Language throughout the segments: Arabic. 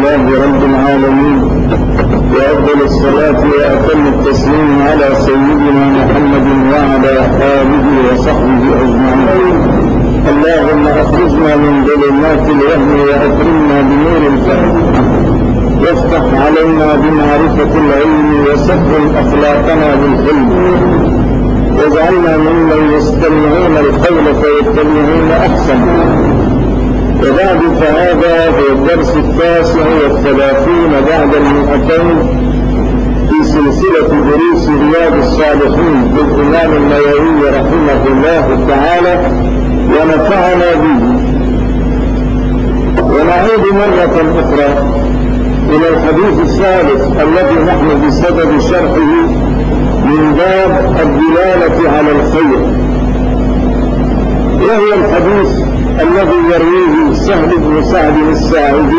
لله رب العالمين، وأفضل الصلاة وأتم التسليم على سيدنا محمد وعلى آله وصحبه أجمعين. اللهم أخرجنا من ظلمات الوهم وأكرمنا بنور الفهم، وافتح علينا بمعرفة العلم وسهل أخلاقنا بالحلم، واجعلنا ممن يستمعون القول فيتبعون أحسنه. وبعد فهذا هو الدرس 39 بعد 200 في سلسلة دروس رياض الصالحين للإمام النووي رحمه الله تعالى ونفعنا به. ونعود مرة أخرى إلى الحديث الثالث الذي نحن بسبب شرحه من باب الدلالة على الخير، وهو الحديث الذي يرويه سهل بن سعد الساعدي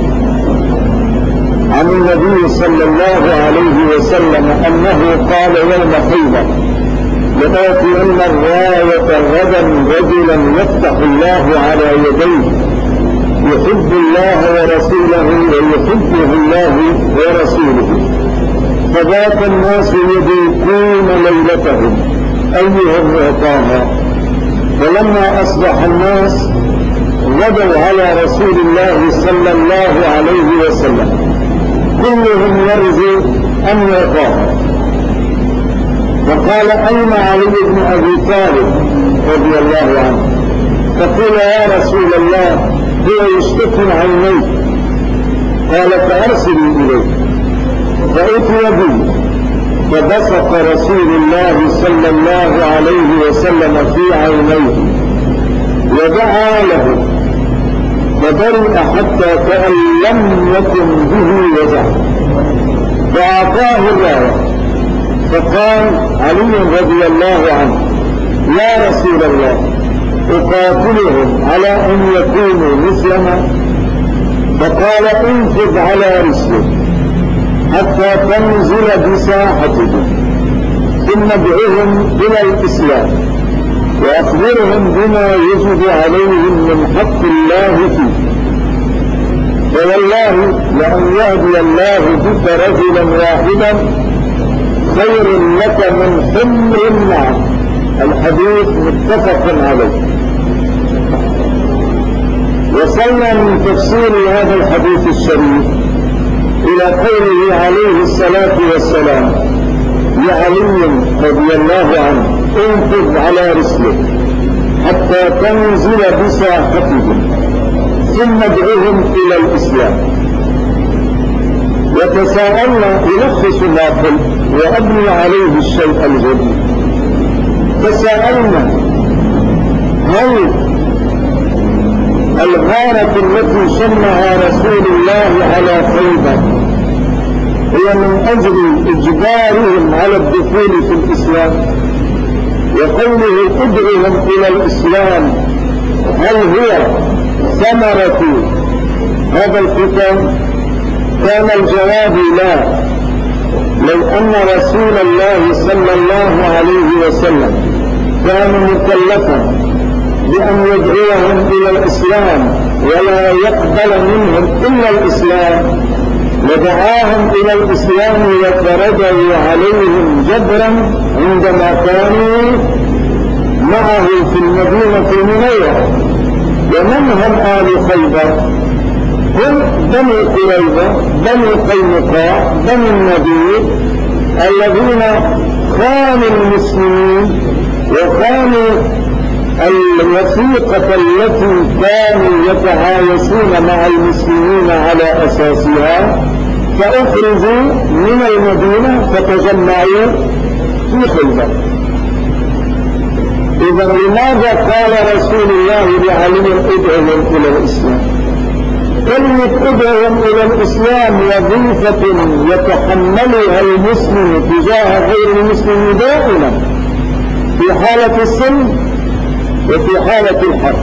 عن النبي صلى الله عليه وسلم أنه قال يوم خيبر: لآتين الراية غدا رجلا يفتح الله على يديه يحب الله ورسوله ويحبه الله ورسوله، فذاك الناس يذيقون ليلتهم أيهم يعطاها. فلما أصبح الناس غدوا على رسول الله صلى الله عليه وسلم كلهم يرجو أن يعطاها، فقال: أين علي بن أبي طالب رضي الله عنه؟ فقال: يا رسول الله هو يشتكي عينيه. قال: فأرسلوا إليه. فأتي به، فبصق رسول الله صلى الله عليه وسلم في عينيه ودعا له، فبرئ حتى كأن لم يكن به وجع، فأعطاه الراية. فقال علي رضي الله عنه: يا رسول الله أقاتلهم على أن يكونوا مثلنا؟ فقال: انفذ على رسلك حتى تنزل بساحتهم، ثم ادعهم إلى الإسلام وأخبرهم بما يجب عليهم من حق الله فيه، فوالله لأن يهدي الله بك رجلا واحدا خير لك من حمر النعم. الحديث متفق عليه. وصلنا من تفسير هذا الحديث الشريف إلى قوله عليه الصلاة والسلام لعلي رضي الله عنه: انفذ على رسلك حتى تنزل بساحتهم ثم ادعهم إلى الإسلام. وتساءلنا يلخص ما قلت وأبني عليه الشيء الجديد. تساءلنا: هل الغارة التي شنها رسول الله على خيبر هي من أجل إجبارهم على الدخول في الإسلام؟ وقوله ادعهم إلى الإسلام هل هي ثمرة هذا القتال؟ كان الجواب لا. لو أن رسول الله صلى الله عليه وسلم كان مكلفا بأن يدعوهم إلى الإسلام ولا يقبل منهم إلا الإسلام لدعاهم إلى الإسلام وفرضوا عليهم جبرا عندما كانوا معه في المدينة المنورة. ومن هم آل خيبر؟ هم بني قريظة، بني قينقاع، بني النضير، الذين خانوا المسلمين وخانوا الوثيقة التي كانوا يتعايشون مع المسلمين على أساسها، فأخرجوا من المدينة فتجمعوا في خيبر. إذا لماذا قال رسول الله لعلي ادعهم إلى الإسلام؟ كلمة ادعهم إلى الإسلام وظيفة يتحملها المسلم تجاه غير المسلم دائما في حالة السلم وفي حالة الحرب.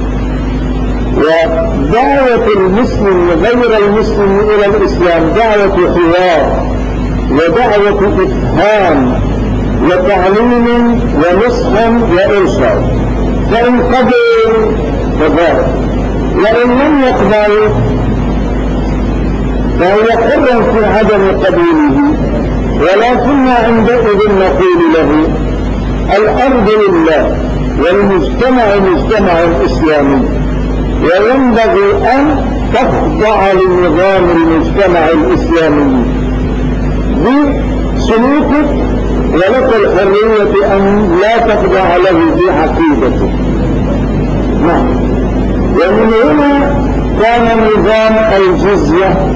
ودعوة المسلم غير المسلم إلى الإسلام دعوة حوار ودعوة إفهام وتعليم ونصح وإرشاد، فإن قبل فذلك، وإن لم يقبل فهو حر في عدم قبوله، ولكن عندئذ نقول له الأرض لله والمجتمع مجتمع إسلامي، وينبغي أن تخضع لنظام المجتمع الإسلامي بسلوكك، ولك الحرية أن لا تخضع له بعقيدتك. نعم. ومن هنا كان نظام الجزية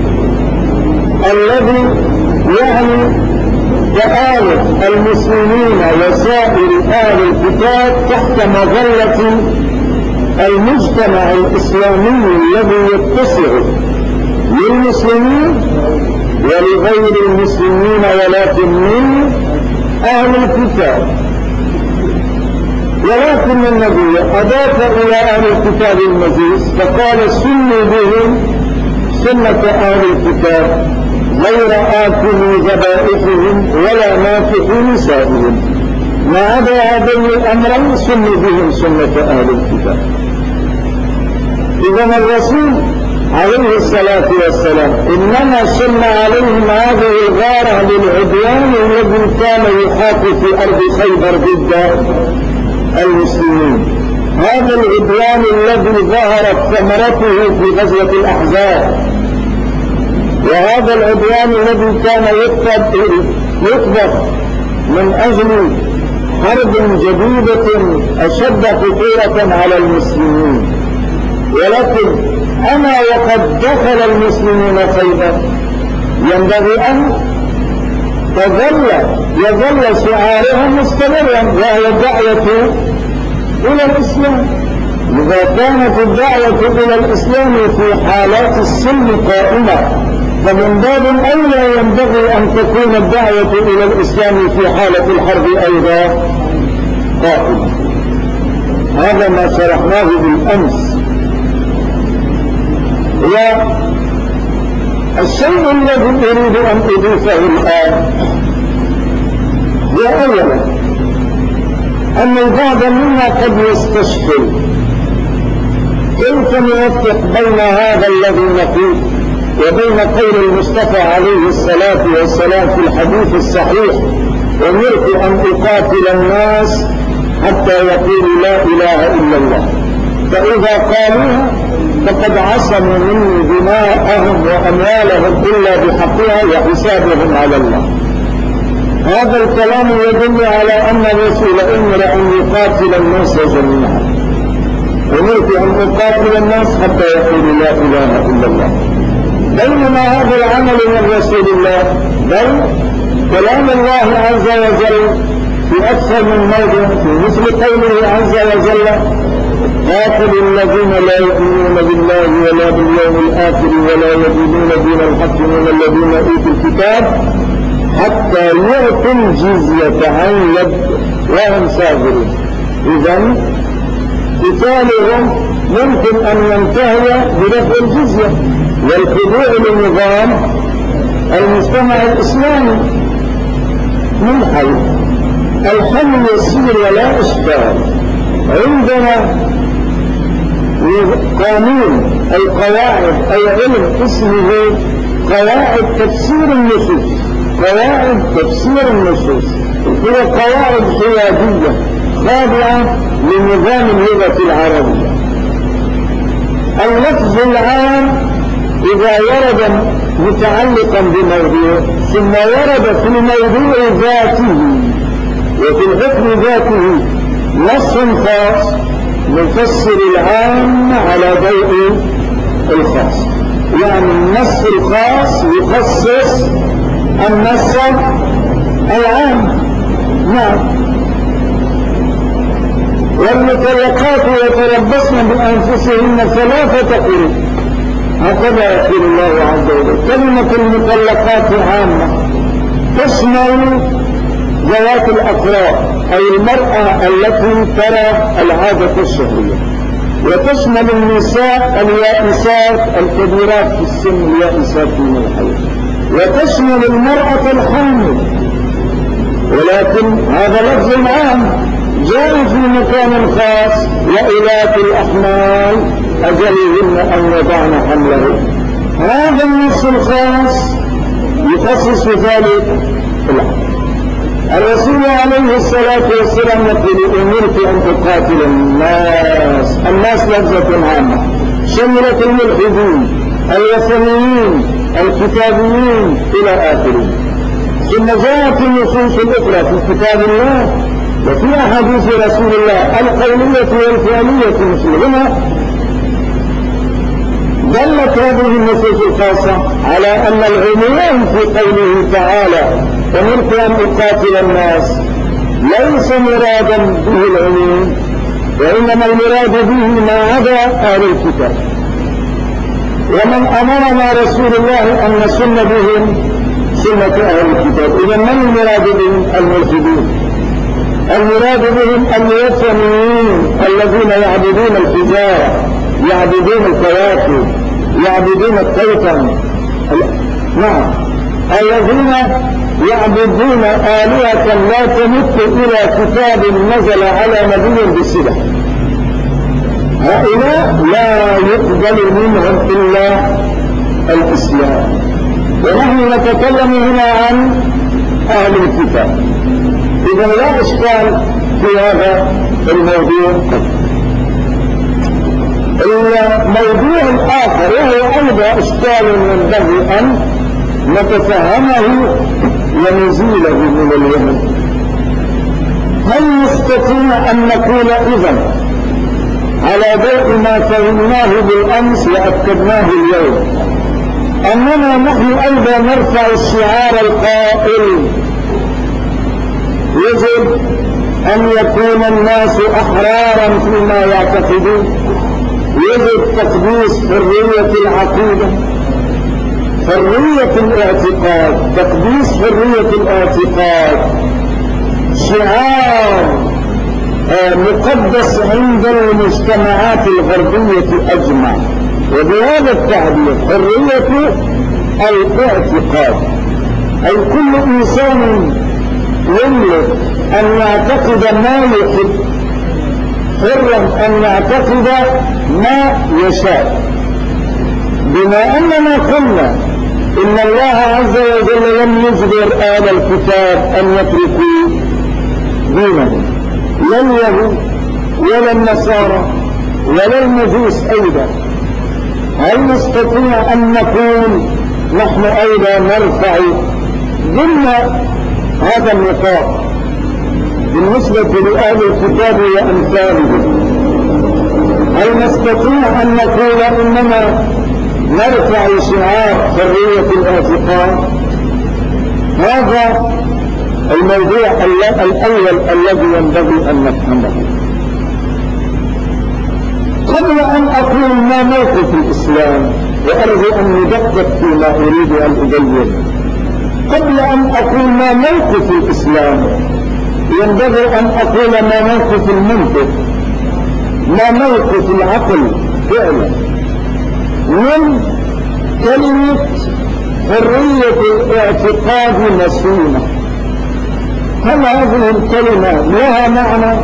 الذي يعني تآلف المسلمين وسائر أهل الكتاب تحت مظلة المجتمع الإسلامي الذي يتسع للمسلمين ولغير المسلمين ولكن من أهل الكتاب. ولكن النبي أضاف إلى أهل الكتاب المزيد فقال سنوا بهم سنة أهل الكتاب غير آكلي ذبائحهم ولا ناكحي نسائهم، ما عدا هذين الأمرين سنوا بهم سنة أهل الكتاب. إذن الرسول عليه الصلاة والسلام إنما سن عليهم هذه الغارة للعدوان الذي كان يحاط في أرض خيبر ضد المسلمين، هذا العدوان الذي ظهرت ثمرته في غزوة الأحزاب، وهذا العدوان الذي كان يطبخ من أجل حرب جديدة أشد خطورة على المسلمين. ولكن أما وقد دخل المسلمون خيبر ينبغي أن يظل شعارهم مستمرا، وهي الدعوة إلى الإسلام. إذا كانت الدعوة إلى الإسلام في حالات السلم قائمة، فمن باب أولى ينبغي أن تكون الدعوة إلى الإسلام في حالة الحرب أيضا قائمة. هذا ما شرحناه بالأمس. والشيء الذي أريد أن أضيفه الآن هو أولا أن البعض منا قد يستشكل كيف نوفق بين هذا الذي نقول وبين قول المصطفى عليه الصلاة والسلام في الحديث الصحيح أمرت أن أقاتل الناس حتى يقولوا لا إله إلا الله، فإذا قالوها فقد عصموا مني دماءهم وأموالهم إلا بحقها وحسابهم على الله. هذا الكلام يدل على أن الرسول أمر أن يقاتل الناس جميعا. أمرت أن أقاتل الناس حتى يقولوا لا إله إلا الله، بينما هذا العمل من رسول الله بل كلام الله عز وجل في أكثر من موضع، في مثل قوله عز وجل قاتل الذين لا يؤمنون بالله ولا باليوم الآخر ولا يدينون دين الحق من الذين أوتوا الكتاب حتى يعطوا الجزية عن يد وهم صاغرون. إذن قتالهم ممكن أن ينتهي برفع الجزية والخضوع لنظام المجتمع الإسلامي من حيث الحل يسير ولا إشكال. عندنا قانون القواعد أي علم اسمه قواعد تفسير النصوص. قواعد تفسير النصوص هي قواعد حيادية خاضعة لنظام اللغة العربية. اللفظ العام إذا ورد متعلقا بموضوع ثم ورد في الموضوع ذاته وفي الحكم ذاته نص خاص نفسر العام على ضوء الخاص، يعني النص الخاص يخصص النص العام. نعم. والمطلقات يتربصن بأنفسهن 3 قروء، هكذا يقول الله عز وجل. كلمة المطلقات عامة تشمل ذوات الأفراد أي المرأة التي ترى العادة الشهرية، وتشمل النساء اليائسات الكبيرات في السن اليائسات من الحياة، وتشمل المرأة الحامل. ولكن هذا لفظ عام جاء في مكان خاص، وأولات الأحمال أجلهن أن يضعن حملهن. هذا النص الخاص يخصص ذلك العقل. الرسول عليه الصلاة والسلام يقول أمرت أن أقاتل الناس لفظة عامة شملت الملحدين الوثنيين الكتابيين إلى آخره. ثم جاءت النصوص الأخرى في كتاب الله وفي أحاديث رسول الله القولية والفعلية مثل هنا دلت هذه النصوص الخاصة على أن العموم في قوله تعالى أمرت أن أقاتل الناس ليس مرادا به العموم، وإنما المراد به ما عدا أهل الكتاب. ومن أمرنا رسول الله أن نسن بهم سنة أهل الكتاب. إذا من المراد بهم؟ الملحدين. المراد بهم الوثنيين الذين يعبدون الحجارة، يعبدون الكواكب، يعبدون التوتم، نعم، الذين يعبدون آلهة لا تمت إلى كتاب نزل على نبي بصلة. هؤلاء لا يقبل منهم إلا الإسلام. ونحن نتكلم هنا عن أهل الكتاب. إذا لا إشكال في هذا الموضوع. الموضوع الآخر وهو أيضا إشكال ينبغي أن نتفهمه ونزيله من الوهم. هل نستطيع أن نقول إذن على ضوء ما فهمناه بالأمس وأكدناه اليوم أننا نحن أيضا نرفع الشعار القائل يجب أن يكون الناس أحرارا فيما يعتقدون، يجب تقديس حرية العقيدة، حرية الاعتقاد، تقديس حرية الاعتقاد شعار مقدس عند المجتمعات الغربية أجمع. وبهذا التعبير حرية الاعتقاد أي كل إنسان يملك أن يعتقد ما يحب، حرا أن يعتقد ما يشاء. بما أننا قلنا إن الله عز وجل لم يجبر آل الكتاب أن يتركوا دينهم، لا اليهود ولا النصارى ولا المجوس أيضا. هل نستطيع أن نكون نحن أيضا نرفع ضمن هذا النطاق بالنسبة لأهل الكتاب وأمثالهم؟ هل نستطيع أن نقول إننا نرفع شعار حرية الاعتقاد؟ هذا الموضوع الأول الذي ينبغي أن نفهمه. قبل أن أقول ما موقف الإسلام، وأرجو أن ندقق فيما أريد أن أبين، قبل أن أقول ما موقف الإسلام ينبغي أن أقول ما موقف المنطق، ما موقف العقل فعلا من كلمة حرية الاعتقاد مسؤولة. هل هذه الكلمة لها معنى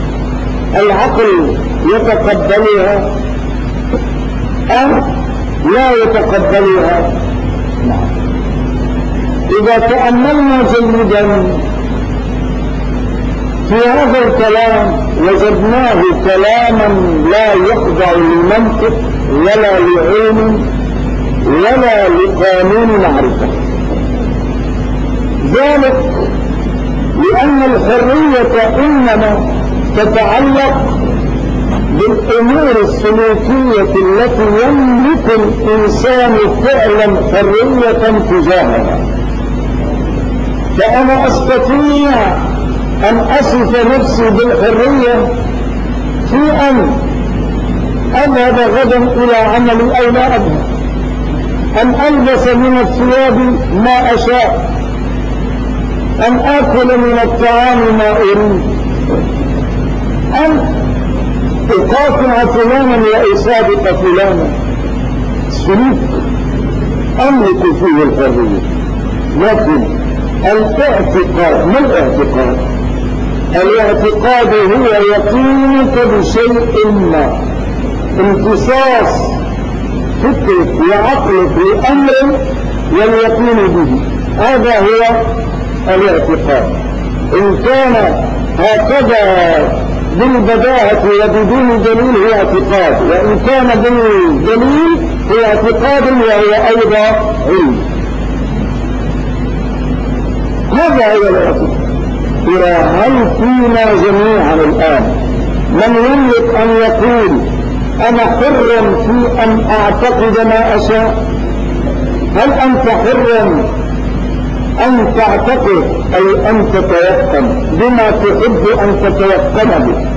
العقل يتقبلها أم لا يتقبلها؟ إذا تأملنا جيدا في هذا الكلام وجدناه كلاما لا يخضع لمنطق ولا لعلم ولا لقانون معرفة. ذلك لأن الحرية إنما تتعلق بالأمور السلوكية التي يملك الإنسان فعلا حرية تجاهها. فأنا أستطيع أن أصف نفسي بالحرية في أن أذهب غدا إلى عملي أو لا أذهب، أن ألبس من الثياب ما أشاء، أن آكل من الطعام ما أريد، أن أقاطع فلانا وأصادق فلانا. سلوك أملك فيه الحرية. لكن الاعتقاد، ما الاعتقاد؟ الاعتقاد هو يقينك بشيء ما، امتصاص في فكرك وعقلك لأمر واليقين به، هذا هو الاعتقاد. إن كان هكذا بالبداهة وبدون دليل هو اعتقاد، وإن كان بالدليل هو اعتقاد وهو أيضا علم. هذا هو الاعتقاد. هل فينا جميعا الآن من يملك أن يقول أنا حر في أن أعتقد ما أشاء؟ هل أنت حر أن تعتقد أي أن تتيقن بما تحب أن تتيقن به،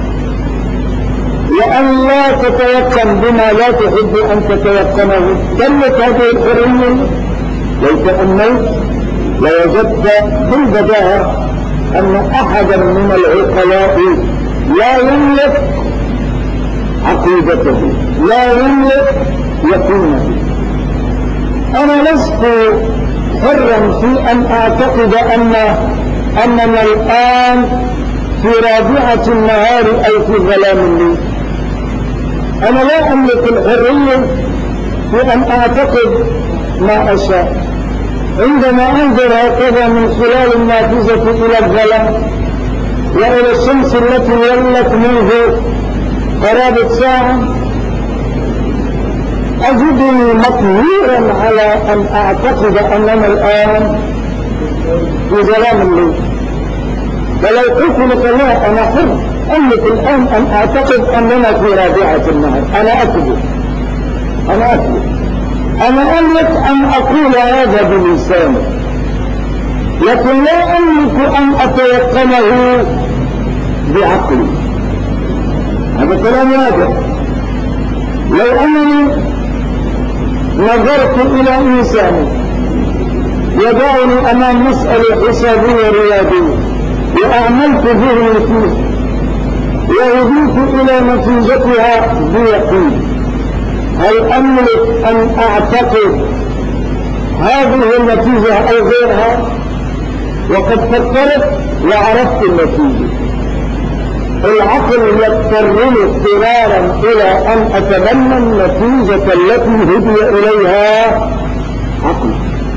وأن لا تتيقن بما لا تحب أن تتيقنه؟ تمت هذه الحرية؟ لو تأملت لوجدت بالبداهة أن أحدا من العقلاء لا يملك عقيدته، لا يملك يقينه. أنا لست حرا في أن أعتقد أننا الآن في رابعة النهار أو في ظلام الليل. أنا لا أملك الحرية في أن أعتقد ما أشاء. عندما أنظر هكذا من خلال النافذة إلى الظلام وإلى الشمس التي ولت منذ قرابة ساعة، أجدني مقهورا على أن أعتقد أننا الآن في ظلام الليل. ولو قلت لك لا، أنا حر أملك الآن أن أعتقد أننا في رابعة النهار، أنا أكذب. أنا أملك أن أقول هذا بلساني، لكن لا أملك أن أتيقنه بعقلي. هذا كلام واضح. لو أنني نظرت إلى إنسان يضعني أمام مسألة حسابية رياضية وأعملت ذهني فيه وهديت إلى نتيجتها بيقين، هل أملك أن أعتقد هذه النتيجة أو غيرها؟ وقد فكرت وعرفت النتيجة. العقل يضطرني اضطرارا إلى أن أتبنى النتيجة التي هدي إليها عقلي.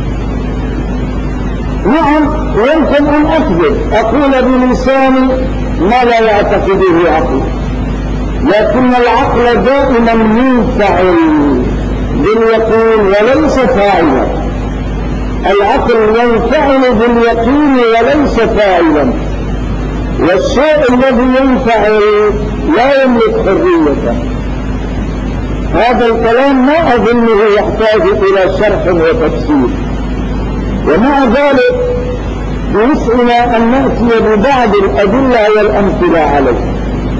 نعم، يمكن أن أكذب، أقول بلساني ما لا يعتقده عقلي، لكن العقل دائما منفعل باليقين وليس فاعلا. العقل ينفعل باليقين وليس فاعلا، والشيء الذي ينفعل لا يملك حريته. هذا الكلام ما أظنه يحتاج إلى شرح وتفسير، ومع ذلك بوسعنا أن نأتي ببعض الأدلة والأمثلة عليه.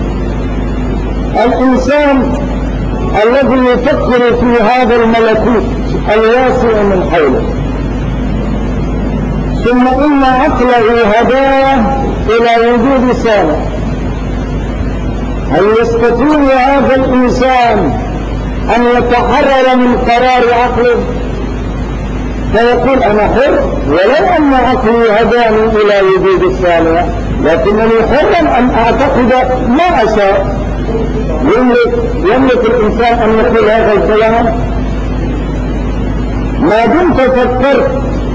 الإنسان الذي يفكر في هذا الملكوت الواسع من حوله، ثم إن عقله هداه إلى وجود صانع، هل يستطيع هذا الإنسان أن يتحرر من قرار عقله فيقول أنا حر ولو أن عقلي هداني إلى وجود الصانع، لكنني حرا أن أعتقد ما أشاء؟ يملك الإنسان أن يقول هذا الكلام؟ ما دمت فكرت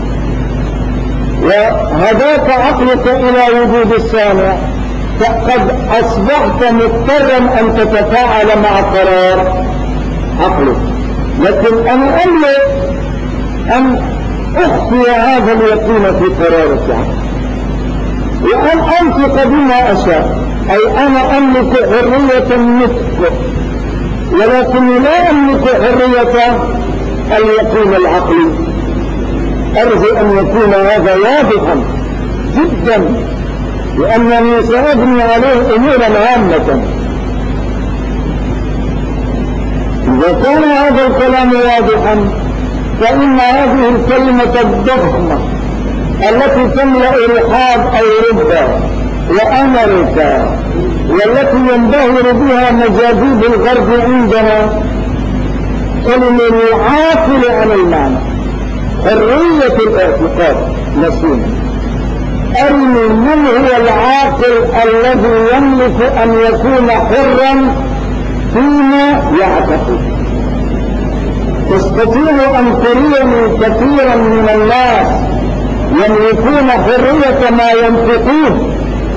وهداك عقلك إلى وجود الصانع فقد أصبحت مضطرا أن تتفاعل مع قرار عقلك. لكن أنا أملك أن أخفي هذا اليقين في قرارة عقلي وأن أنطق بما أشاء، أي أنا أملك حرية النطق، ولكن لا أملك حرية اليقين العقلي. أرجو أن يكون هذا واضحا جدا، لأنني سأبني عليه أمورا هامة. إذا كان هذا الكلام واضحا فإن هذه الكلمة الضخمة التي تملأ رحاب أوروبا وأمريكا والتي ينبهر بها مجاذيب الغرب عندنا كلمة العاقل عن المعنى، حرية الاعتقاد نسينا. أرني من هو العاقل الذي يملك أن يكون حرا فيما يعتقد؟ تستطيع أن تريني كثيرا من الناس يملكون حرية ما ينطقون،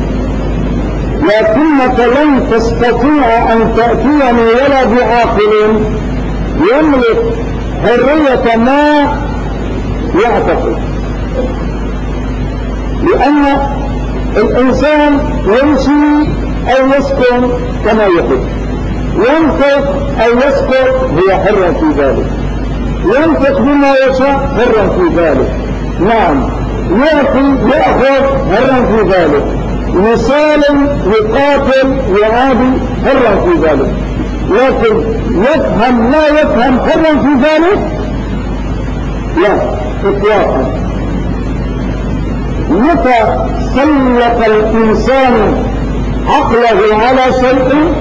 لكنك لن تستطيع أن تأتيني ولا بعاقل يملك حرية ما يعتقد، لأن الإنسان يمشي أو يسكن كما يحب، ينطق أو يسكت هو حر في ذلك، ينطق بما يشاء حر في ذلك، نعم يأتي يأخذ حر في ذلك، يسالم يقاتل يعادي حر في ذلك، لكن يفهم لا يفهم حر في ذلك لا إطلاقا. متى سلط الإنسان عقله على شيء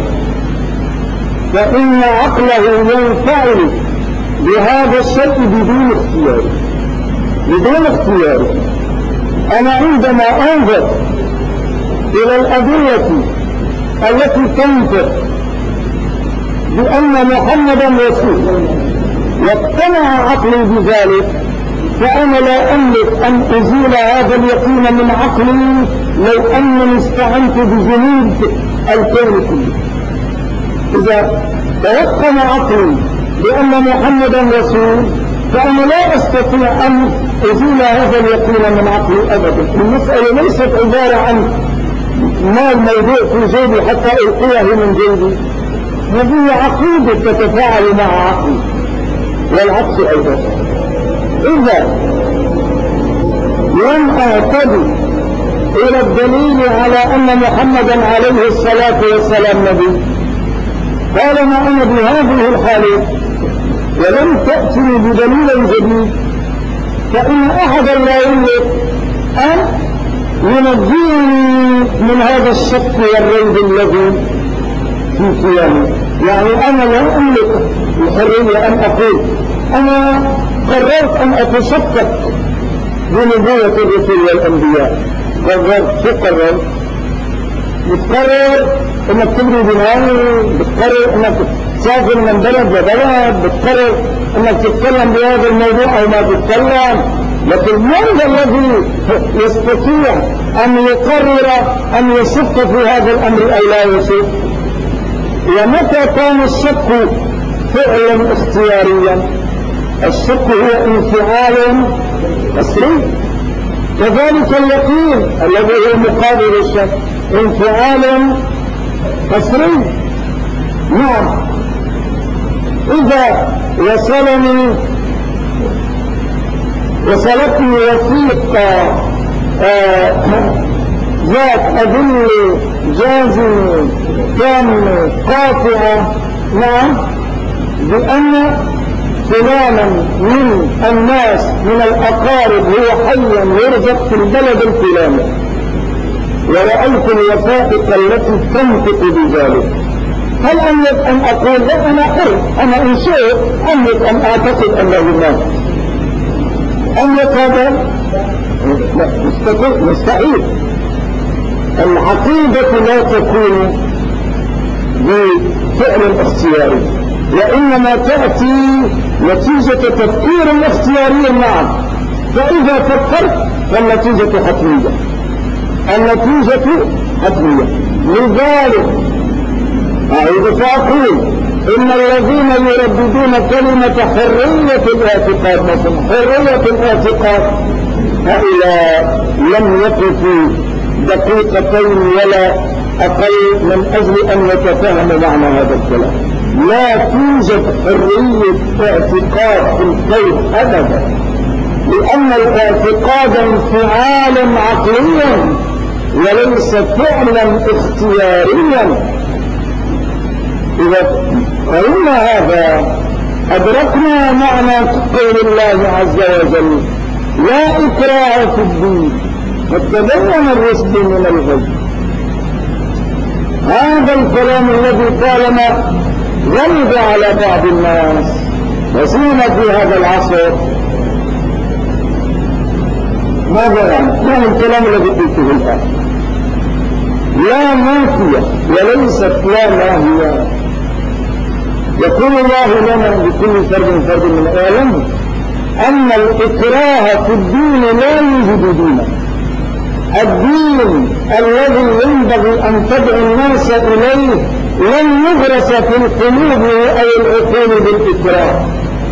فإن عقله ينفعل بهذا الشيء بدون اختيار. أنا عندما أنظر إلى الأدلة التي تنطق بأن محمدا رسول واقتنع عقلي بذلك، فأنا لا أملك أن أزيل هذا اليقين من عقلي لو أنني استعنت بجنود الكون كله. إذا توقن عقلي بأن محمدا رسول فأنا لا أستطيع أن أزيل هذا اليقين من عقلي أبدا. المسألة ليست عبارة عن ما الموضوع في جيبي حتى ألقيه من جيبي، هذه عقيدة تتفاعل مع عقلي والعكس أيضا. إذا لم أعتدي إلى الدليل على أن محمدا عليه الصلاة والسلام نبي، طالما أنا بهذه الحالة ولم تأتني بدليل جديد، فإن أحدا لا يملك أن ينجيني من هذا الشك والريب الذي في قيامي. يعني أنا لا أملك الحرية أن أقول أنا قررت أن أتشكك بنبوة الرسل والأنبياء. قررت بتقرر انك تبني بناء، بتقرر انك تسافر من بلد لبلد، بتقرر انك تتكلم بهذا الموضوع او ما تتكلم، لكن من الذي يستطيع ان يقرر ان يشك في هذا الامر او لا يشك؟ ومتى كان الشك فعلا اختياريا؟ الشك هو انفعال قسري، كذلك اليقين الذي هو مقابل الشك انفعال قسري. نعم، إذا وصلتني وثيقة ذات أدلة جازمة كاملة قاطعة، نعم، بأن فلانا من الناس من الأقارب هو حيا يرزق في البلد الفلاني، ورأيت الوثائق التي تنطق بذلك، هل أملك أن أقول لا أنا حر، أنا إن شئت أملك أن أعتقد أنه مات؟ أملك هذا؟ مستحيل. العقيدة لا تكون بفعل اختياري، وإنما تأتي نتيجة تفكير اختياري معك، فإذا فكرت فالنتيجة حتمية، النتيجة حتمية. لذلك أعيد فأقول إن الذين يرددون كلمة حرية الاعتقاد مثلا حرية الاعتقاد هؤلاء لم يقفوا دقيقتين ولا أقل من أجل أن يتفهموا معنى هذا الكلام. لا توجد حرية اعتقاد في الكون أبدا، لأن الاعتقاد انفعال عقليا وليس فعلا اختياريا. إذا قلنا هذا أدركنا معنى قول الله عز وجل لا إكراه في الدين قد تبين الرشد من الغي. هذا الكلام الذي طالما غلب على بعض الناس وسيما في هذا العصر، ماذا يعني؟ ما هو الكلام الذي قلته الآن؟ لا نافية وليست لا ناهية. يقول الله لنا بكل فرد من اعلم ان الاكراه في الدين لا يوجد دينا. الدين الذي ينبغي ان تدعو الناس اليه لن يغرس في القلوب او العقول بالاكراه.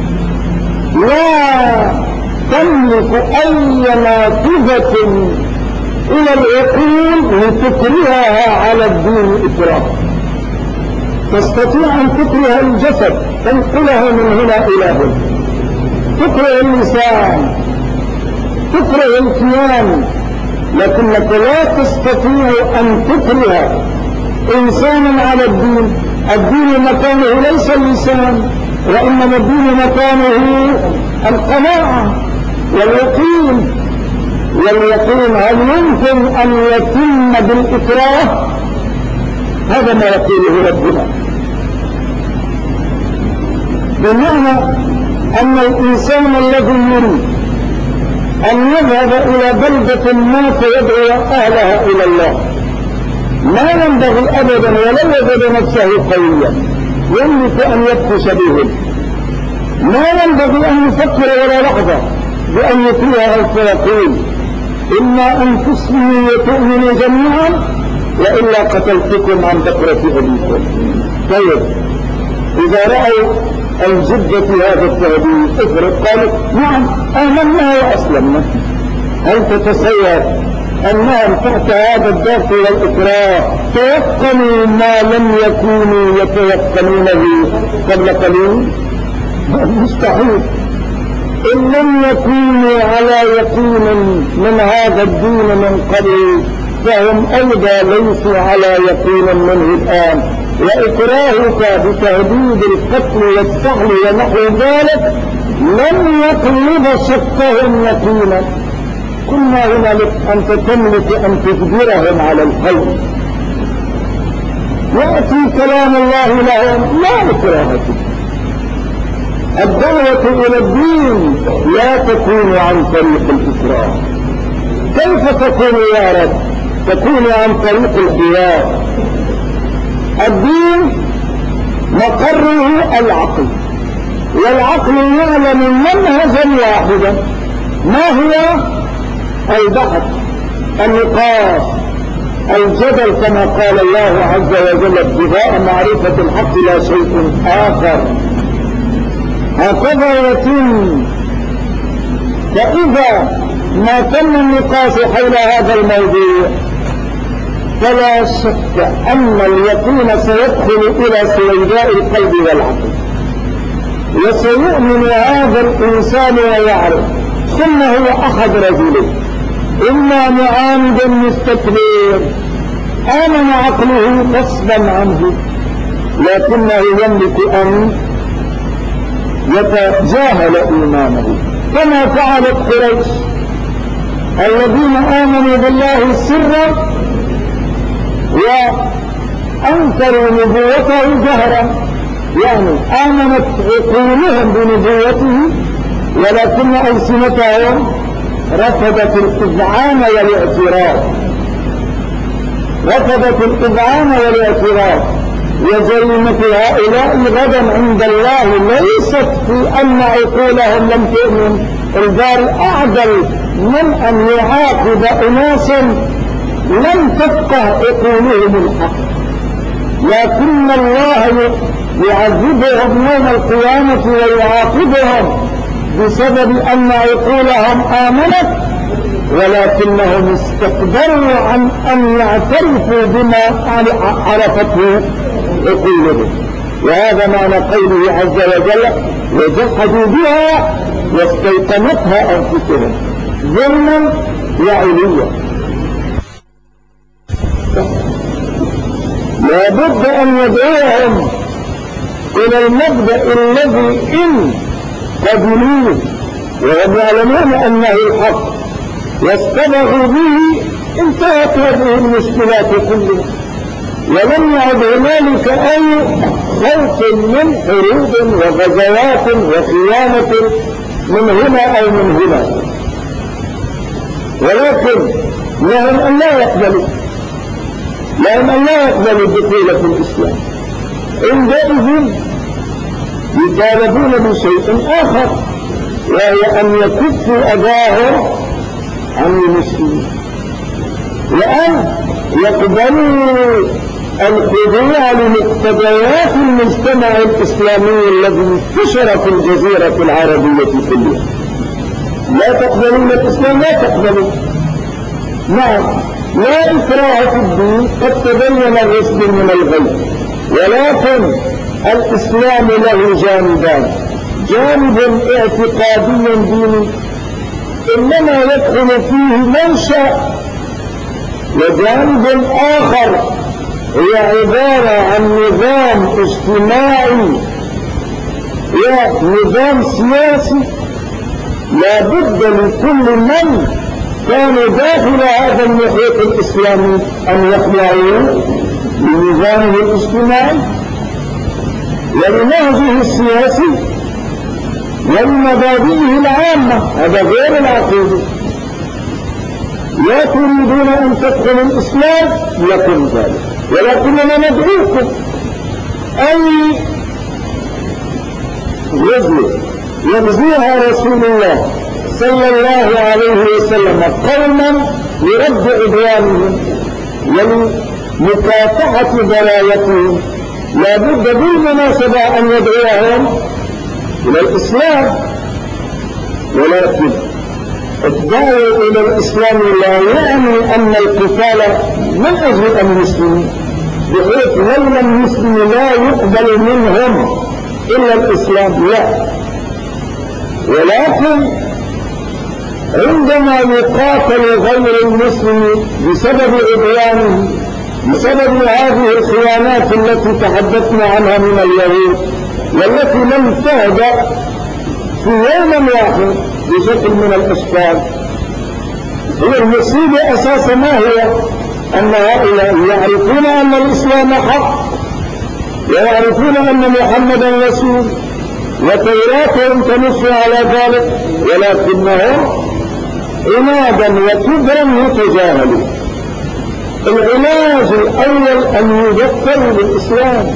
لا تملك اي نافذه الى العقول لتكرهها على الدين اكراه. تستطيع ان تكره الجسد تنقله من هنا الى هنا، تكره اللسان، تكره الكيان، لكنك لا تستطيع ان تكره انسانا على الدين. الدين مكانه ليس اللسان، وانما الدين مكانه القناعه واليقين. واليقين هل يمكن ان يتم بالاكراه؟ هذا ما يقوله ربنا، بمعنى ان الانسان الذي يريد ان يذهب الى بلدة ما فيدعو اهلها الى الله ما ينبغي ابدا ولو وجد نفسه قويا يملك ان يبطش بهم، ما ينبغي ان يفكر ولا لحظة بان يطيعها فيقول اما ان تسلموا وتؤمنوا جميعا والا قتلتكم عن بكرة ابيكم. طيب اذا رأوا الجدة في هذا التهديد افرق قالوا نعم امنا واسلمنا. هل تتصور انهم تحت هذا الضغط والاكراه تيقنوا ما لم يكونوا يتيقنونه قبل قليل؟ مستحيل. ان لم يكونوا على يقين من هذا الدين من قبل فهم ايضا ليسوا على يقين منه الان، واكراهك بتهديد القتل والسحل ونحو ذلك لم يقلب شكهم يقينا. كنا هنالك انت تملك ان تجبرهم على الخير. ياتي كلام الله لهم لا اكراه فيه. الدعوة الى الدين لا تكون عن طريق الاكراه. كيف تكون يا رب؟ تكون عن طريق الخيار. الدين مقره العقل، والعقل يعلم منهجا واحدا ما هو؟ البحث، النقاش، الجدل، كما قال الله عز وجل ابتغاء معرفة الحق لا شيء آخر. هكذا يتم. فإذا ما تم النقاش حول هذا الموضوع فلا شك أن اليقين سيدخل إلى سويداء القلب والعقل، وسيؤمن هذا الإنسان ويعرف. ثم هو أحد رجلين: إما معاند مستكبر آمن عقله غصبا عنه لكنه يملك أن يتجاهل إيمانه، كما فعلت قريش الذين آمنوا بالله سرا وأنكروا نبوته جهرا. يعني آمنت عقولهم بنبوته ولكن ألسنتهم رفضت الإذعان والاعتراف، رفضت الإذعان والاعتراف. وجريمة هؤلاء غدا عند الله ليست في أن عقولهم لم تؤمن، البال أعدل من أن يعاقب أناسا لم تفقه عقولهم الحق، لكن الله يعذبهم يوم القيامة ويعاقبهم بسبب أن عقولهم آمنت ولكنهم استكبروا عن أن يعترفوا بما عرفته عقولهم. وهذا معنى قوله عز وجل: وجحدوا بها واستيقنتها أنفسهم ظلما وعلوا. لا بد أن يدعوهم إلى المبدأ الذي إن قبلوه وهم يعلمون أنه الحق واستبغوا به انتهت هذه المشكلات كلها، ولم يعد هنالك أي خوف من حروب وغزوات وخيانة من هنا أو من هنا. ولكن لهم أن لا يقبلوا، لهم أن لا يقبلوا الدخول في الإسلام. عندئذ يطالبون بشيء آخر، وهي أن يكفوا أذاهم عن المسلمين، وأن يقبلوا الخضوع لمقتضيات المجتمع الإسلامي الذي انتشر في الجزيرة العربية كلها. لا تقبلون الإسلام، لا تقبلون. نعم، لا إكراه في الدين، قد تبين الرشد من الغي، ولكن الإسلام له جانبان: جانب اعتقادي ديني إنما يدخل فيه من شاء، وجانب آخر هي عبارة عن نظام اجتماعي ونظام سياسي لا بد لكل من كان داخل هذا المحيط الإسلامي أن يخضعوا لنظامه الاجتماعي ولنهجه السياسي ولمبادئه العامة. هذا غير العقيدة. لا تريدون أن تدخلوا الإسلام لكم ذلك، ولكننا ندعوكم. أي غزوة يغزوها رسول الله صلى الله عليه وسلم قوما لرد عدوانهم ولمكافحة ضلالتهم، لا بد بالمناسبة أن يدعوهم إلى الإسلام، ولكن الدعوة إلى الإسلام لا يعني أن القتال من أجل المسلمين، بحيث لو المسلم لا يقبل منهم إلا الإسلام، لا. ولكن عندما يقاتل غير المسلم بسبب عدوانه، بسبب هذه الخيانات التي تحدثنا عنها من اليهود والتي لم تهدأ في يوم واحد بشكل من الأشكال، هي المصيبة أساسا ما هي؟ أن هؤلاء يعرفون أن الإسلام حق، ويعرفون أن محمدا رسول، وتوراتهم تنص على ذلك، ولكنهم عنادا وكبرا يتجاهلون. العلاج الأول أن يذكروا بالإسلام.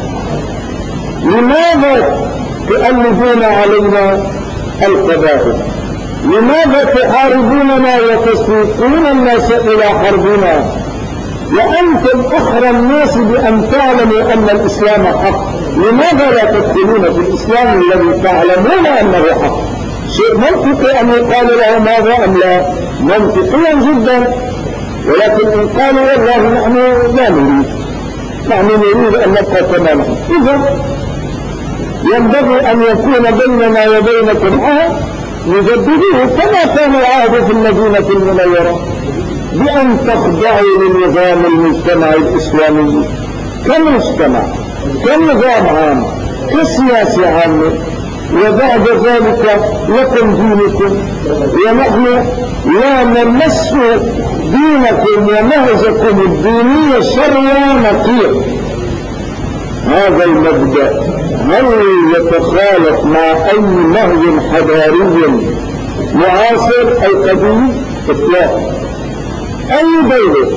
لماذا تؤلفون علينا القبائل؟ لماذا تحاربوننا وتسوقون الناس إلى حربنا وأنتم أحرى الناس بأن تعلموا أن الإسلام حق؟ لماذا لا تدخلون في الإسلام الذي تعلمون أنه حق؟ شيء منطقي أن يقال لهم هذا أم لا؟ منطقيا جدا. ولكن إن قالوا والله نحن لا نريد، نحن نريد أن نبقى كما نحن، إذا ينبغي أن يكون بيننا وبينكم عهد نجدده كما كان العهد في المدينة المنورة، بأن تخضعوا لنظام المجتمع الإسلامي كمجتمع، كنظام عام، كسياسة عامة، وبعد ذلك لكم دينكم، ونحن لا نمس دينكم ونهجكم الدينية شرعا نقيا. هذا المبدأ هل يتخالف مع أي نهج حضاري معاصر أو قديم؟ إطلاقا. أي دولة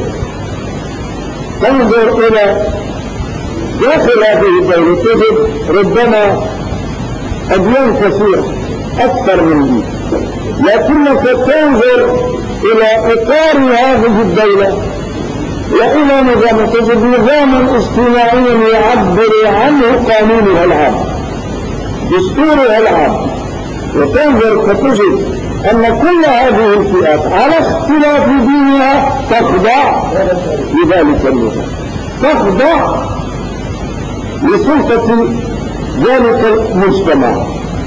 تنظر إلى داخل هذه الدولة تجد ربما أديان كثيرة أكثر من دين، لكنك تنظر إلى إطار هذه الدولة وإلى نظام، تجد نظاما اجتماعيا يعبر عنه قانونها العام، دستورها العام، وتنظر فتجد أن كل هذه الفئات على اختلاف دينها تخضع لذلك النظام، تخضع لسلطة ذلك المجتمع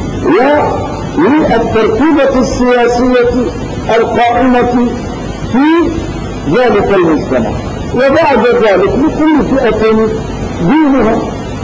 وللترتيبة السياسية القائمة في ذلك المجتمع. وبعد ذلك لكل فئة دينها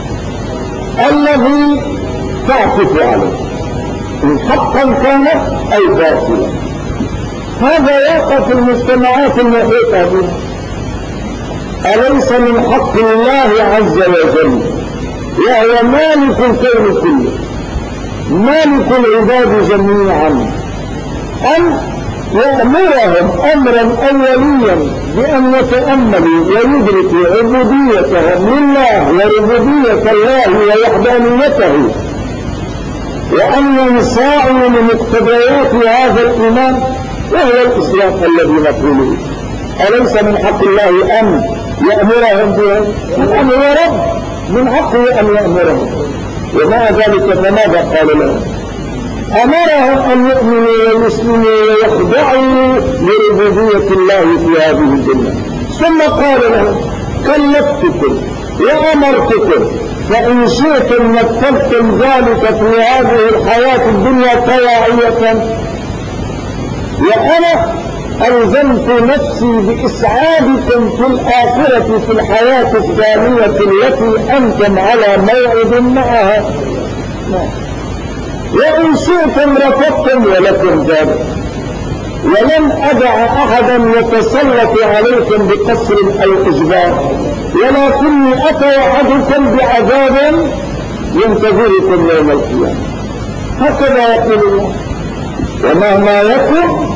الذي تعطف عليه، إن حقا كان أي باطلا. هذا يقع في المجتمعات المحيطة به. أليس من حق الله عز وجل وهو مالك الكون كله، مالك العباد جميعا، أن يأمرهم أمرا أوليا بأن يتأملوا ويدركوا عبوديتهم لله وربوبية الله ووحدانيته وأن ينصاعوا لمقتضيات هذا الإيمان وهو الإسلام الذي نقوله. أليس من حق الله أن يأمرهم به؟ أن هو رب من حقه أن يأمرهم، ومع ذلك فماذا قال لهم؟ أمرهم أن يؤمنوا ويسلموا ويخضعوا لربوبية الله في هذه الدنيا، ثم قال لهم كلفتكم وأمرتكم فإن شئتم نفذتم ذلك في هذه الحياة الدنيا طواعية، وأنا ألزمت نفسي بإسعادكم في الآخرة في الحياة الثانية التي أنتم على موعد معها، وإن شئتم رفضتم ولكم ذلك، ولن أدع أحدا يتسلط عليكم بقصر أو إجبار، ولكني أتوعدكم بعذاب ينتظركم يوم القيامة. هكذا يقول الله. ومهما يكن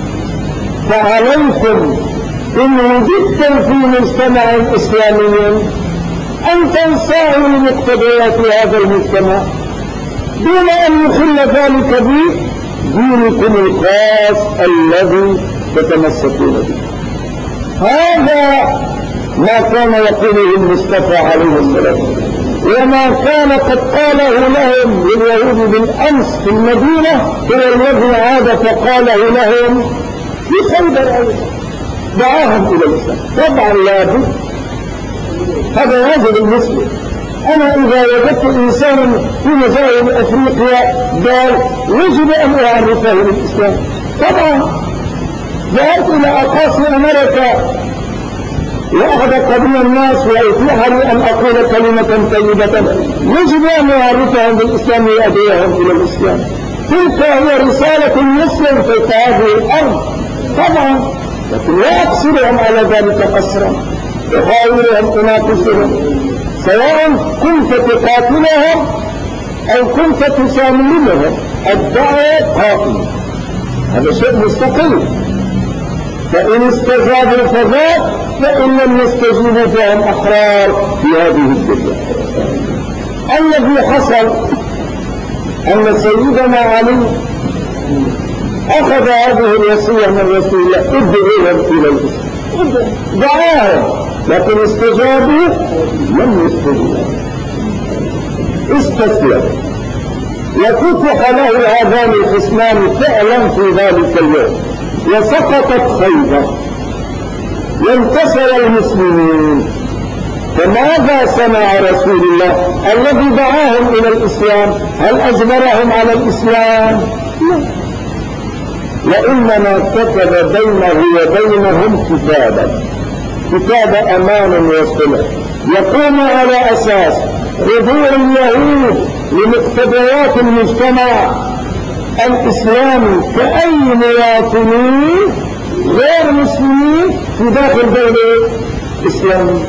فعليكم إن وجدتم في مجتمع إسلامي أن تنصاعوا لمقتضيات هذا المجتمع دون أن يخل ذلك بدينكم الخاص الذي تتمسكون به. هذا ما كان يقوله المصطفى عليه السلام، وما كان قد قاله لهم لليهود بالأمس في المدينة هو الذي عاد فقاله لهم في خيبر أيضا، دعاهم إلى الإسلام. طبعا لا بد، هذا واجب المسلم. أنا إذا وجدت إنسانا في مزارع أفريقيا قال يجب أن أعرفه بالإسلام. طبعا ذهبت إلى أقاصي أمريكا وأخذ قديم الناس وأتيح لي أن أقول كلمة طيبة، يجب أن أعرفهم بالإسلام وأدعوهم إلى الإسلام. تلك هي رسالة المسلم في هذه الأرض طبعا، لكن لا أقصرهم على ذلك قصرا، أحاولهم أناقشهم سواء كنت تقاتلهم أو كنت تساملهم. الدعوة قائمة، هذا شيء مستقل، فإن استجابوا فذاك، فإن لم يستجيبوا فهم أحرار في هذه الدنيا. الذي حصل أن سيدنا علي أخذ هذه الوصية من رسول الله، ادعوهم إلى الإسلام، دعاهم، لكن استجابوا لم يستجيبوا، استسلم، وفتح له هذان الخصمان فعلا في ذلك اليوم، وسقطت خيبر وانتصر المسلمين. فماذا صنع رسول الله الذي دعاهم إلى الإسلام؟ هل أجبرهم على الإسلام؟ لا، وإنما كتب بينه وبينهم كتاب أمان وصلح يقوم على أساس خضوع اليهود لمقتضيات المجتمع الإسلامي كأي مواطنين غير مسلمين في داخل دولة إسلامية.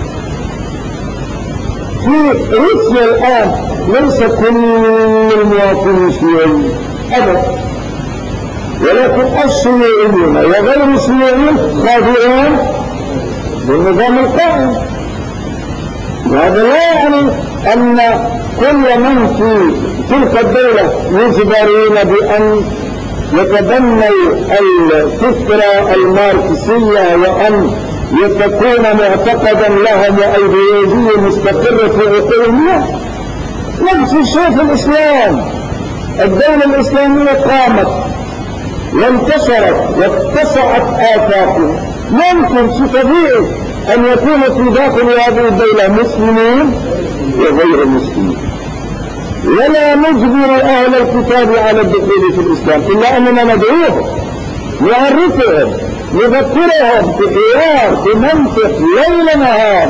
في روسيا الآن ليس كل المواطنين شيوعيين أبدا، ولكن الشيوعيين وغير الشيوعيين خاضعون بالنظام القائم. وهذا لا يعني أن كل من في تلك الدولة يجبرون بأن يتبنوا الفكرة الماركسية وأن يكون معتقدا لهم وأيديولوجية مستقرة في عقولهم. نفس الشيء في الإسلام، الدولة الإسلامية قامت وانتشرت واتسعت آفاقها، ممكن في طبيعي أن يكون في داخل هذه الدولة مسلمين وغير مسلمين، ولا نجبر أهل الكتاب على الدخول في الإسلام، إلا أننا ندعوهم، نعرفهم، نذكرهم بحوار بمنطق ليل نهار.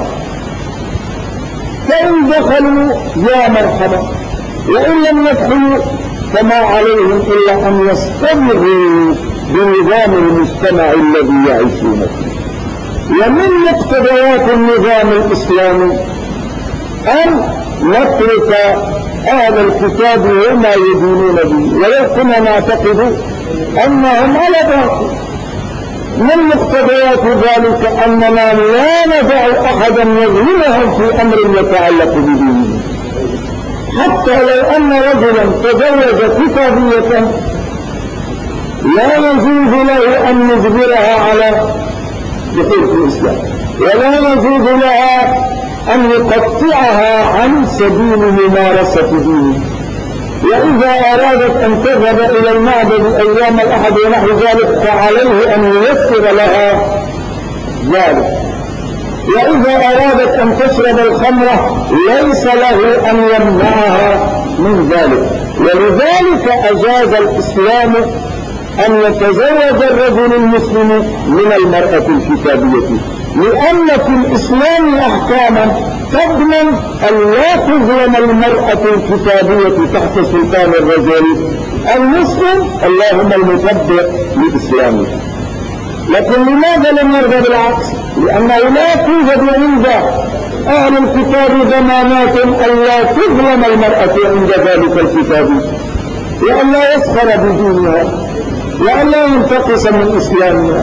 فإن دخلوا يا مرحبا، وإن لم يدخلوا فما عليهم إلا أن يستمروا بنظام المجتمع الذي يعيشون فيه. ومن مقتضيات النظام الإسلامي أن نترك أهل الكتاب وما يدينون به، ولكن نعتقد أنهم على باطل. من مقتضيات ذلك أننا لا ندع أحدا يظلمهم في أمر يتعلق بدينه، حتى لو أن رجلا تزوج كتابية لا يجوز له أن يجبرها على دخول في الإسلام، ولا يجوز لها أن يقطعها عن سبيل ممارسة دينه. وإذا أرادت أن تذهب إلى المعبد أيام الأحد ونحو ذلك فعليه أن ييسر لها ذلك. وإذا أرادت أن تشرب الخمرة ليس له أن يمنعها من ذلك. ولذلك أجاز الإسلام أن يتزوج الرجل المسلم من المرأة الكتابية، لأن في الإسلام أحكاما تضمن أن لا تظلم المرأة الكتابية تحت سلطان الرجل المسلم اللهم المتبع لإسلامه. لكن لماذا لم يرضى بالعكس؟ لأنه لا توجد عند أهل الكتاب ضمانات أن لا تظلم المرأة عند ذلك الكتاب، وأن لا يسخر بدينها، وأن لا ينتقص من إسلامها.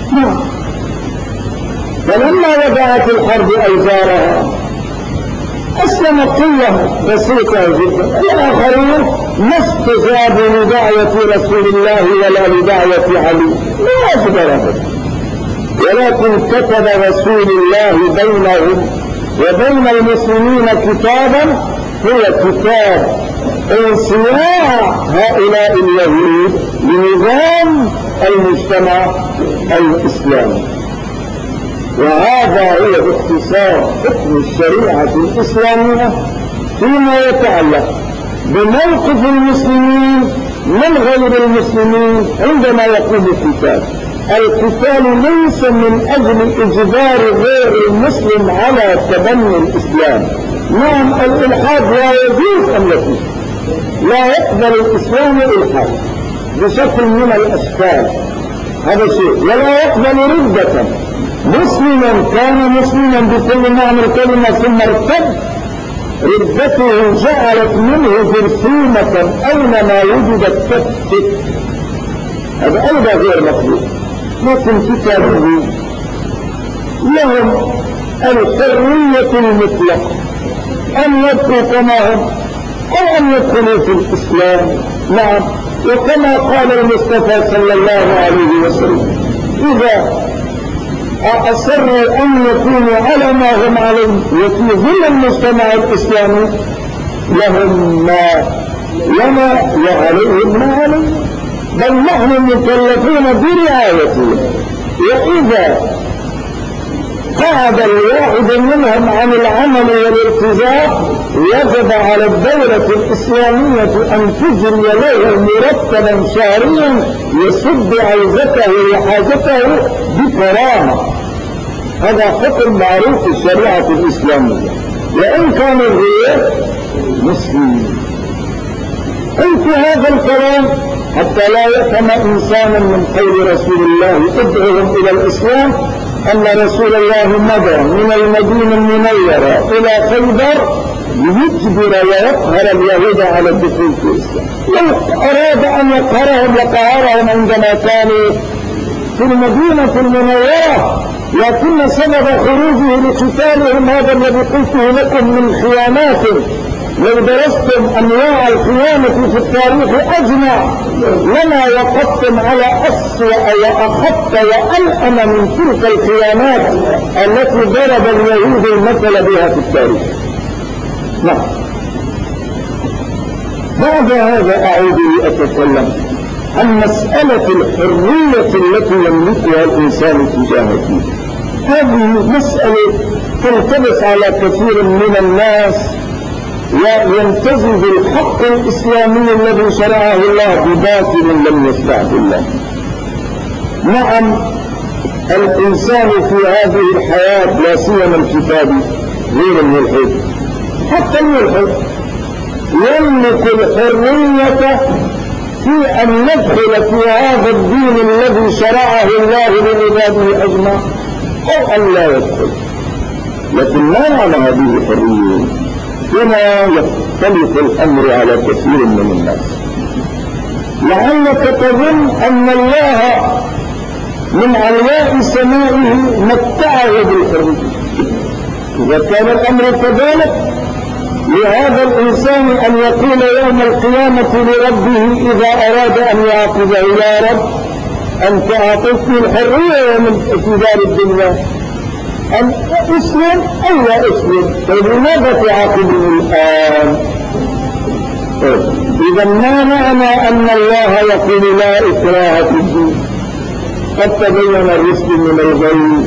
فلما وضعت الحرب أوزارها أسلمت قلة بسيطة جدا، الآخرون ما استجابوا لدعوة رسول الله ولا لدعوة علي، لا أجبرهم، ولكن كتب رسول الله بينهم وبين المسلمين كتابا هو كتاب انصياع هؤلاء اليهود لنظام المجتمع الإسلامي. وهذا هو باختصار حكم الشريعة الإسلامية فيما يتعلق بموقف المسلمين من غير المسلمين عندما يقوم القتال. القتال ليس من أجل إجبار غير المسلم على تبني الإسلام. نعم الإلحاد لا يجوز أن يكون، لا يقبل الإسلام الإلحاد بشكل من الأشكال، هذا شيء، ولا يقبل ردة. مسلما كان مسلما بكل معنى الكلمة ثم ارتد، ردته جعلت منه جرثومة أينما وجدت تفتك، هذا أيضا غير مقبول. لكن كتابه لهم الحرية المطلقة أن يبقوا كما هم أو أن يدخلوا في الإسلام. نعم، وكما قال المصطفى صلى الله عليه وسلم إذا أصروا أن يكونوا على ما هم عليه وفي ظل المجتمع الإسلامي لهم ما لنا وعليهم ما عليهم، بل نحن مكلفون برعايتهم. وإذا قعد الواحد منهم عن العمل والالتزام وجب على الدولة الإسلامية أن تجري له مرتبا شهريا يسد عوزته وحاجته بكرامة. هذا حكم معروف في الشريعة الإسلامية، وإن كان الغير مسلم. قلت هذا الكلام حتى لا يفهم إنسانا من قول رسول الله ادعوهم إلى الإسلام أن رسول الله مضى من المدينة المنورة إلى خيبر ليجبر ويقهر اليهود على الدخول في الإسلام. لو أراد أن يقهرهم لقهرهم عندما كانوا في المدينة المنورة، لكن سبب خروجه لقتالهم هذا الذي قلته لكم من خيانات. لو درستم أنواع الخيانة في التاريخ أجمع لما وقفتم على أسوأ وأخف وألأم من تلك الخيانات التي ضرب اليهود المثل بها في التاريخ. نعم. بعد هذا أعود أتكلم عن مسألة الحرية التي يملكها الإنسان تجاه الدين. هذه مسألة تلتبس على كثير من الناس وينتزج الحق الإسلامي الذي شرعه الله بباطل لم يشرعه الله. نعم الإنسان في هذه الحياة لا سيما الكتابي غير الملحد، حتى الملحد يملك الحرية في أن ندخل في هذا الدين الذي شرعه الله لعباده أجمع أو أن لا يدخل. لكن ما معنى هذه الحرية؟ وما يختلف الأمر على كثير من الناس. لعلك تظن أن الله من علياء سمائه متعه بالحرية. إذا كان الأمر كذلك لهذا الإنسان أن يقول يوم القيامة لربه إذا أراد أن يعاقبه: يا رب أنت أعطيتني الحرية في دار الدنيا أن أسلم أو لا أسلم، فلماذا تعاقبني الآن؟ إذا ما معنى أن الله يقول لا إكراه في الدين؟ قد تبين الرشد من الغي.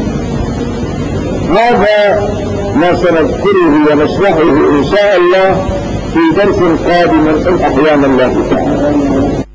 هذا ما سنذكره ونشرحه إن شاء الله في درس قادم إن أحيانا الله تعالى.